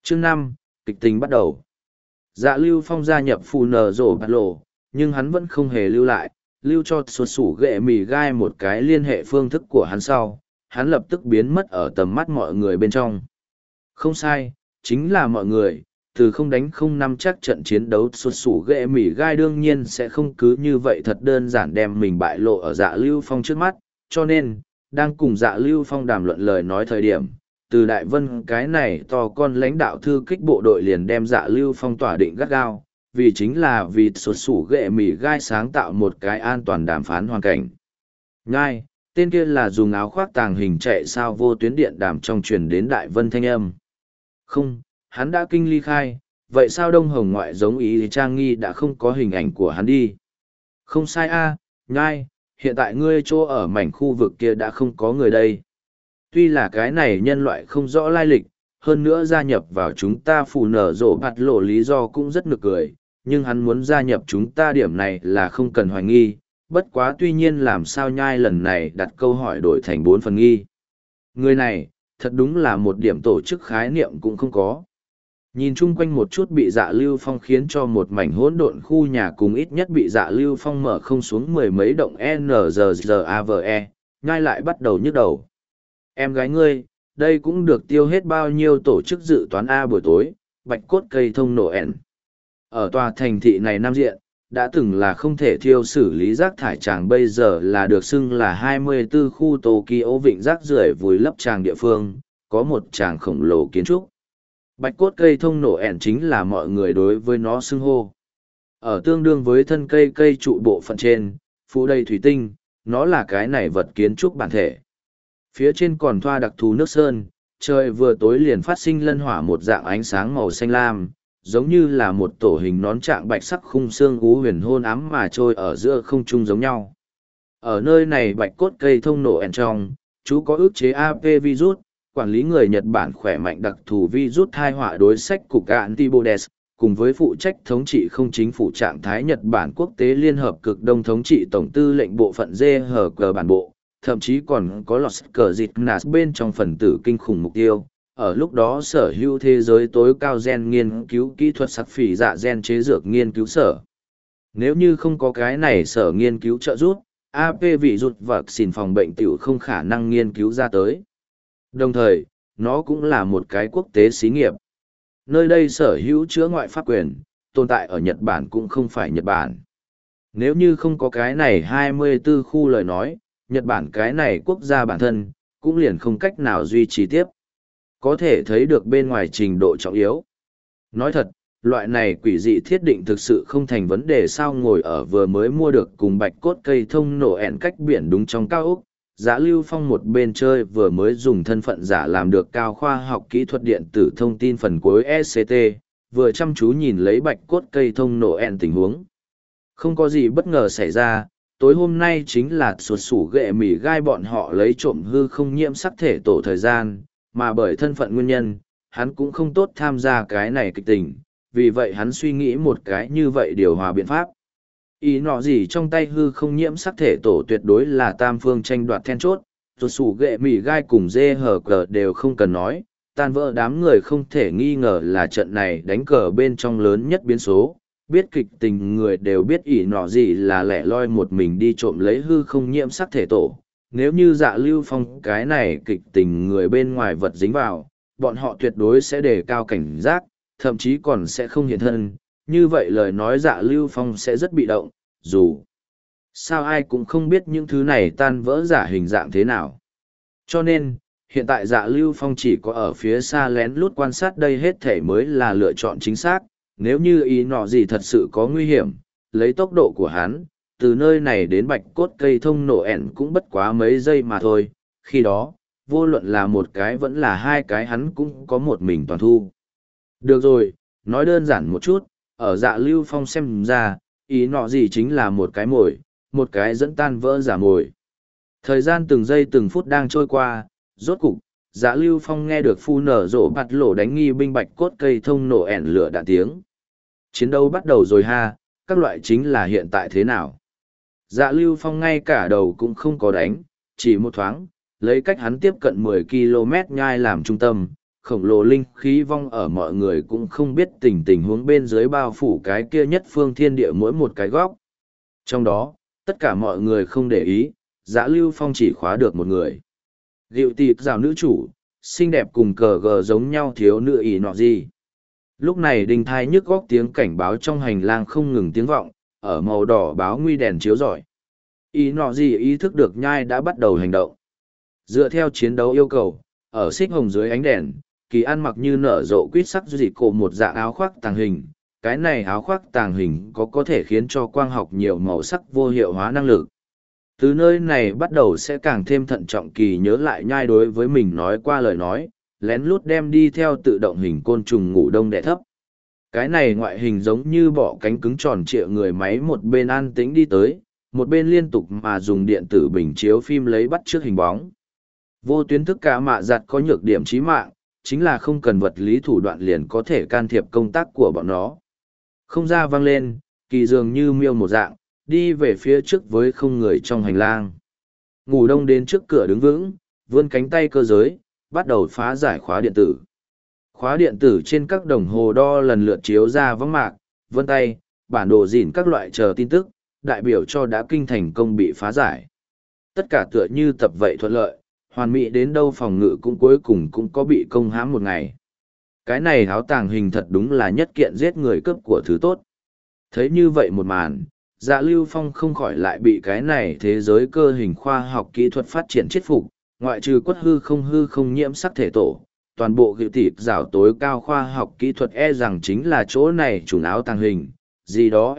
Chương 5, kịch tính bắt đầu. Dạ Lưu Phong gia nhập phù nở rổ bạt lộ, nhưng hắn vẫn không hề lưu lại, lưu cho xuất sủ ghệ mì gai một cái liên hệ phương thức của hắn sau, hắn lập tức biến mất ở tầm mắt mọi người bên trong. Không sai, chính là mọi người, từ không đánh không năm chắc trận chiến đấu xuất sủ ghệ mì gai đương nhiên sẽ không cứ như vậy thật đơn giản đem mình bại lộ ở Dạ Lưu Phong trước mắt, cho nên, đang cùng Dạ Lưu Phong đàm luận lời nói thời điểm, từ Đại Vân cái này to con lãnh đạo thư kích bộ đội liền đem Dạ Lưu Phong tỏa định gắt gao, vì chính là vì sụt sủ ghệ mì gai sáng tạo một cái an toàn đàm phán hoàn cảnh. Ngai, tên kia là dùng áo khoác tàng hình chạy sao vô tuyến điện đàm trong truyền đến Đại Vân thanh âm. Không, hắn đã kinh ly khai, vậy sao Đông Hồng ngoại giống ý thì Trang Nghi đã không có hình ảnh của hắn đi? Không sai a, Ngai, hiện tại ngươi chỗ ở mảnh khu vực kia đã không có người đây. Tuy là cái này nhân loại không rõ lai lịch, hơn nữa gia nhập vào chúng ta phù nở rộ bạt lộ lý do cũng rất nực cười, nhưng hắn muốn gia nhập chúng ta điểm này là không cần hoài nghi, bất quá tuy nhiên làm sao Nhai lần này đặt câu hỏi đổi thành 4 phần nghi. Người này, thật đúng là một điểm tổ chức khái niệm cũng không có. Nhìn chung quanh một chút bị Dạ Lưu Phong khiến cho một mảnh hỗn độn khu nhà cùng ít nhất bị Dạ Lưu Phong mở không xuống mười mấy động NGZAVE, Nhai lại bắt đầu nhức đầu. Em gái ngươi, đây cũng được tiêu hết bao nhiêu tổ chức dự toán A buổi tối, bạch cốt cây thông nổ ẻn. Ở tòa thành thị này Nam Diện, đã từng là không thể thiêu xử lý rác thải tràng bây giờ là được xưng là 24 khu Tokyo vịnh rác rưởi vùi lấp tràng địa phương, có một tràng khổng lồ kiến trúc. Bạch cốt cây thông nổ ẻn chính là mọi người đối với nó xưng hô. Ở tương đương với thân cây trụ bộ phận trên, phủ đầy thủy tinh, nó là cái này vật kiến trúc bản thể. Phía trên còn thoa đặc thù nước sơn, trời vừa tối liền phát sinh lân hỏa một dạng ánh sáng màu xanh lam, giống như là một tổ hình nón trạng bạch sắc khung xương ú huyền hôn ám mà trôi ở giữa không trung giống nhau. Ở nơi này bạch cốt cây thông nổ ẻn trong, chú có ức chế AP virus, quản lý người Nhật Bản khỏe mạnh đặc thù virus thai họa đối sách cục Antibodes, cùng với phụ trách thống trị không chính phủ trạng thái Nhật Bản quốc tế liên hợp cực đông thống trị tổng tư lệnh bộ phận GHG bản bộ, thậm chí còn có lọt cờ dịt nạt bên trong phần tử kinh khủng mục tiêu. Ở lúc đó sở hữu thế giới tối cao gen nghiên cứu kỹ thuật sắc phỉ dạ gen chế dược nghiên cứu sở. Nếu như không có cái này sở nghiên cứu trợ giúp, AP vị rụt và xỉn phòng bệnh tiểu không khả năng nghiên cứu ra tới. Đồng thời, nó cũng là một cái quốc tế xí nghiệp. Nơi đây sở hữu chữa ngoại pháp quyền, tồn tại ở Nhật Bản cũng không phải Nhật Bản. Nếu như không có cái này 24 khu lời nói, Nhật Bản cái này quốc gia bản thân, cũng liền không cách nào duy trì tiếp. Có thể thấy được bên ngoài trình độ trọng yếu. Nói thật, loại này quỷ dị thiết định thực sự không thành vấn đề sao ngồi ở vừa mới mua được cùng bạch cốt cây thông nổ ẻn cách biển đúng trong cao ốc. Giả Lưu Phong một bên chơi vừa mới dùng thân phận giả làm được cao khoa học kỹ thuật điện tử thông tin phần cuối SCT, vừa chăm chú nhìn lấy bạch cốt cây thông nổ ẻn tình huống. Không có gì bất ngờ xảy ra, tối hôm nay chính là sụt sủ ghệ mỉ gai bọn họ lấy trộm hư không nhiễm sắc thể tổ thời gian, mà bởi thân phận nguyên nhân, hắn cũng không tốt tham gia cái này kịch tình, vì vậy hắn suy nghĩ một cái như vậy điều hòa biện pháp. Ý nọ gì trong tay hư không nhiễm sắc thể tổ tuyệt đối là tam phương tranh đoạt then chốt, sụt sủ ghệ mỉ gai cùng dê hờ cờ đều không cần nói, tan vỡ đám người không thể nghi ngờ là trận này đánh cờ bên trong lớn nhất biến số. Biết kịch tình người đều biết ỷ nọ gì là lẻ loi một mình đi trộm lấy hư không nhiễm sắc thể tổ. Nếu như Dạ Lưu Phong cái này kịch tình người bên ngoài vật dính vào, bọn họ tuyệt đối sẽ đề cao cảnh giác, thậm chí còn sẽ không hiện thân. Như vậy lời nói Dạ Lưu Phong sẽ rất bị động, dù sao ai cũng không biết những thứ này tan vỡ giả hình dạng thế nào. Cho nên, hiện tại Dạ Lưu Phong chỉ có ở phía xa lén lút quan sát đây hết thể mới là lựa chọn chính xác. Nếu như ý nọ gì thật sự có nguy hiểm, lấy tốc độ của hắn, từ nơi này đến bạch cốt cây thông nổ ẻn cũng bất quá mấy giây mà thôi, khi đó, vô luận là một cái vẫn là hai cái hắn cũng có một mình toàn thu. Được rồi, nói đơn giản một chút, ở Dạ Lưu Phong xem ra, ý nọ gì chính là một cái mồi, một cái dẫn tan vỡ giả mồi. Thời gian từng giây từng phút đang trôi qua, rốt cục, Dạ Lưu Phong nghe được phu nở rộ bạt lộ đánh nghi binh bạch cốt cây thông nổ ẻn lửa đạn tiếng. Chiến đấu bắt đầu rồi ha, các loại chính là hiện tại thế nào. Dạ Lưu Phong ngay cả đầu cũng không có đánh, chỉ một thoáng, lấy cách hắn tiếp cận 10 km nhai làm trung tâm, khổng lồ linh khí vong ở mọi người cũng không biết tình huống bên dưới bao phủ cái kia nhất phương thiên địa mỗi một cái góc. Trong đó, tất cả mọi người không để ý, Dạ Lưu Phong chỉ khóa được một người. Diệu tịp rào nữ chủ, xinh đẹp cùng cờ gờ giống nhau thiếu nữ ý nọ gì. Lúc này đinh thai nhức góc tiếng cảnh báo trong hành lang không ngừng tiếng vọng, ở màu đỏ báo nguy đèn chiếu rọi. Ý nọ gì ý thức được nhai đã bắt đầu hành động. Dựa theo chiến đấu yêu cầu, ở xích hồng dưới ánh đèn, Kỳ ăn mặc như nở rộ quýt sắc dị cổ một dạng áo khoác tàng hình. Cái này áo khoác tàng hình có thể khiến cho quang học nhiều màu sắc vô hiệu hóa năng lực. Từ nơi này bắt đầu sẽ càng thêm thận trọng. Kỳ nhớ lại nhai đối với mình nói qua lời nói, lén lút đem đi theo tự động hình côn trùng ngủ đông đẻ thấp. Cái này ngoại hình giống như bỏ cánh cứng tròn trịa người máy, một bên an tĩnh đi tới, một bên liên tục mà dùng điện tử bình chiếu phim lấy bắt trước hình bóng. Vô tuyến thức cả mạ giặt có nhược điểm chí mạng, chính là không cần vật lý thủ đoạn liền có thể can thiệp công tác của bọn nó. Không ra vang lên, Kỳ dường như miêu một dạng, đi về phía trước với không người trong hành lang. Ngủ đông đến trước cửa đứng vững, vươn cánh tay cơ giới, bắt đầu phá giải khóa điện tử. Khóa điện tử trên các đồng hồ đo lần lượt chiếu ra võng mạc, vân tay, bản đồ dỉn các loại chờ tin tức, đại biểu cho đã kinh thành công bị phá giải. Tất cả tựa như tập vậy thuận lợi, hoàn mỹ đến đâu phòng ngự cũng cuối cùng cũng có bị công hãm một ngày. Cái này áo tàng hình thật đúng là nhất kiện giết người cướp của thứ tốt. Thấy như vậy một màn, Dạ Lưu Phong không khỏi lại bị cái này thế giới cơ hình khoa học kỹ thuật phát triển chết phục, ngoại trừ quất hư không nhiễm sắc thể tổ. Toàn bộ hiệu tịp rào tối cao khoa học kỹ thuật rằng chính là chỗ này chủng áo tàng hình, gì đó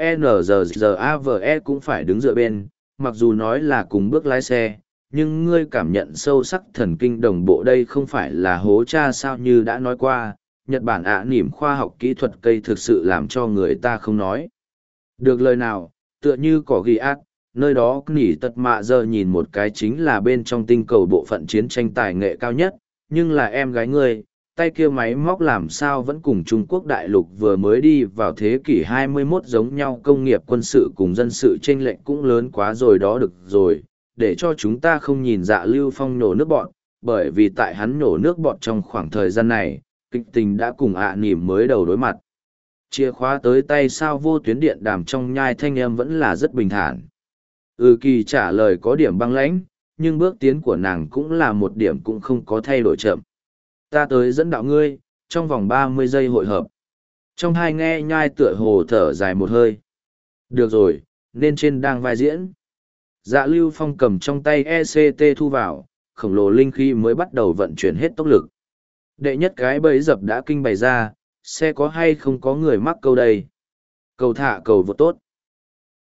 NGZAVE cũng phải đứng dựa bên, mặc dù nói là cùng bước lái xe, nhưng ngươi cảm nhận sâu sắc thần kinh đồng bộ đây không phải là hố cha sao. Như đã nói qua, Nhật Bản nỉm khoa học kỹ thuật cây thực sự làm cho người ta không nói được lời nào, tựa như cỏ ghi ác, nơi đó nỉ tật mạ giờ nhìn một cái chính là bên trong tinh cầu bộ phận chiến tranh tài nghệ cao nhất, nhưng là em gái ngươi, tay kia máy móc làm sao vẫn cùng Trung Quốc đại lục vừa mới đi vào thế kỷ 21 giống nhau. Công nghiệp quân sự cùng dân sự chênh lệch cũng lớn quá rồi đó. Được rồi, để cho chúng ta không nhìn Dạ Lưu Phong nổ nước bọn, bởi vì tại hắn nổ nước bọn trong khoảng thời gian này, kịch tình đã cùng nỉm mới đầu đối mặt. Chìa khóa tới tay sao vô tuyến điện đàm trong nhai thanh âm vẫn là rất bình thản. Kỳ trả lời có điểm băng lãnh, nhưng bước tiến của nàng cũng là một điểm cũng không có thay đổi chậm. Ta tới dẫn đạo ngươi, trong vòng 30 giây hội hợp. Trong hai nghe nhai tựa hồ thở dài một hơi. Được rồi, nên trên đang vai diễn. Dạ Lưu Phong cầm trong tay ECT thu vào, khổng lồ linh khí mới bắt đầu vận chuyển hết tốc lực. Đệ nhất cái bẫy dập đã kinh bày ra, xe có hay không có người mắc câu đây. Cầu thả cầu vượt tốt.